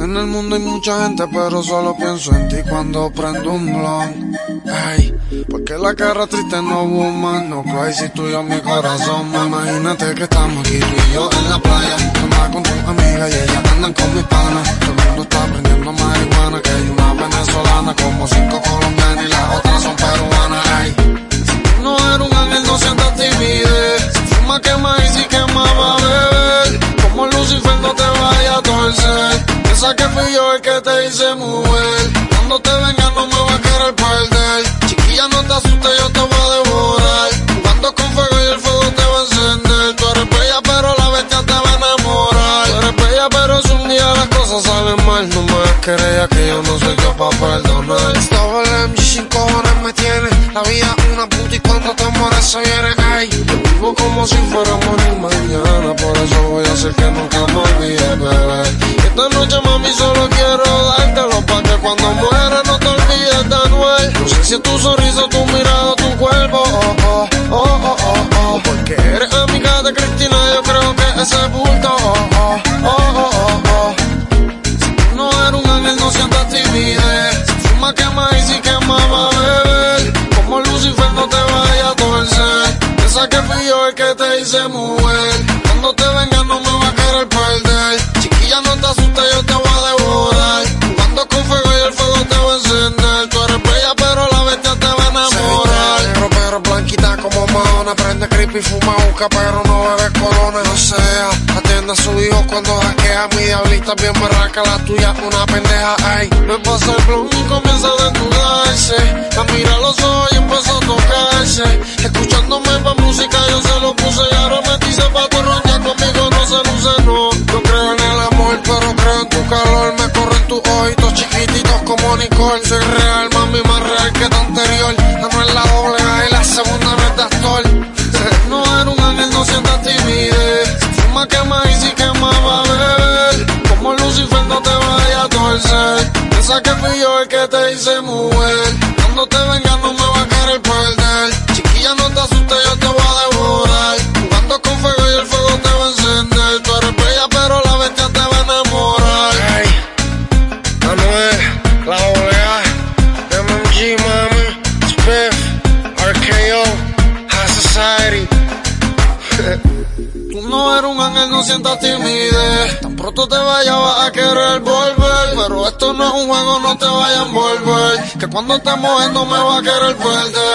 En el mundo hay mucha gente, pero solo pienso en ti cuando prendo un blunt. Ay, porque la cara triste no woman, no cry si tú y yo mi corazón. Imagínate que estamos aquí tú y yo en la playa. Tú andas con tu amiga y ellas andan con mis panas. Todo el mundo está prendiendo marihuana, que hay una venezolana, como 5 colombianas y las otras son peruanas. Ay, si tú no eres un ángel, no sientas timidez. Si fuma, quema y si quema va a beber. Como Lucifer no te vaya a torcer. Piensa que fui yo el que te hice mujer. Cuando te venga no me va a querer perder. Chiquilla, no te asustes, yo te voy a devorar. Jugando con fuego y el fuego te va a encender. Tú eres bella, pero la bestia te va a enamorar. Tú eres bella, pero si un día las cosas salen mal, no me das querella que yo no soy yo pa' perdonar. Estaba el MG sin cojones me tiene. La vida es una puta y cuando te mueres se viene. Ay, yo vivo como si fuera a morir mañana. Por eso voy a hacer que nunca me olvide, bebé. Esta noche, mami, solo quiero dártelo pa' que cuando muera no te olvides de Anuel. No sé si es tu sonrisa, tu mirada, tu cuerpo, porque eres amiga de Cristina, yo creo que ese bulto, Si tú no eres un ángel, no sientas timidez. Si fuma, quema y si quema va a beber. Como Lucifer no te vaya a torcer. Piensa que fui yo el que te hice mujer. Cuando te venga no me va a querer perder. Chiquilla, no te asustes, yo te voy a devorar. Jugando con fuego y el fuego te va a encender. Tú eres bella, pero la bestia te va a enamorar. Negro, pero blanquita como Madonna. Prende creepy, fuma busca, pero no bebe corona. O sea, atiende a su hijo cuando hackea. Mi diablita bien barraca, la tuya una pendeja. Ay, me pasa el blog y comienza a desnudarse. La mira a los ojos y empezó a tocarse. Escuchándome pa' música, yo se lo puse y ahora me dice pa' tu roña conmigo no se luce, no. No creo en el amor, pero creo en tu calor. Me corren tus ojitos chiquititos como Nicole. Soy real, mami, más real que tu anterior. No es la doble A y la segunda no es de actor. No eres un ángel, no sientas timidez. Si fuma, quema y si quema va a beber. Como Lucifer no te vaya a torcer. Piensa que fui yo el que te hice mujer. Cuando te venga no me va a querer perder. Chiquilla, no te asustes, yo te voy a devorar. Jugando con fuego y el fuego te va a encender. Tú eres bella, pero la bestia te va a enamorar. Hey, Anuel, la OEA, MMG, mami, Spiff, RKO, High Society. Tú no eres un ángel, no sientas timidez. Tan pronto te vayas vas a querer volver. Pero esto no es un juego, no te vayas a envolver. Que cuando te mojes no me va a querer perder.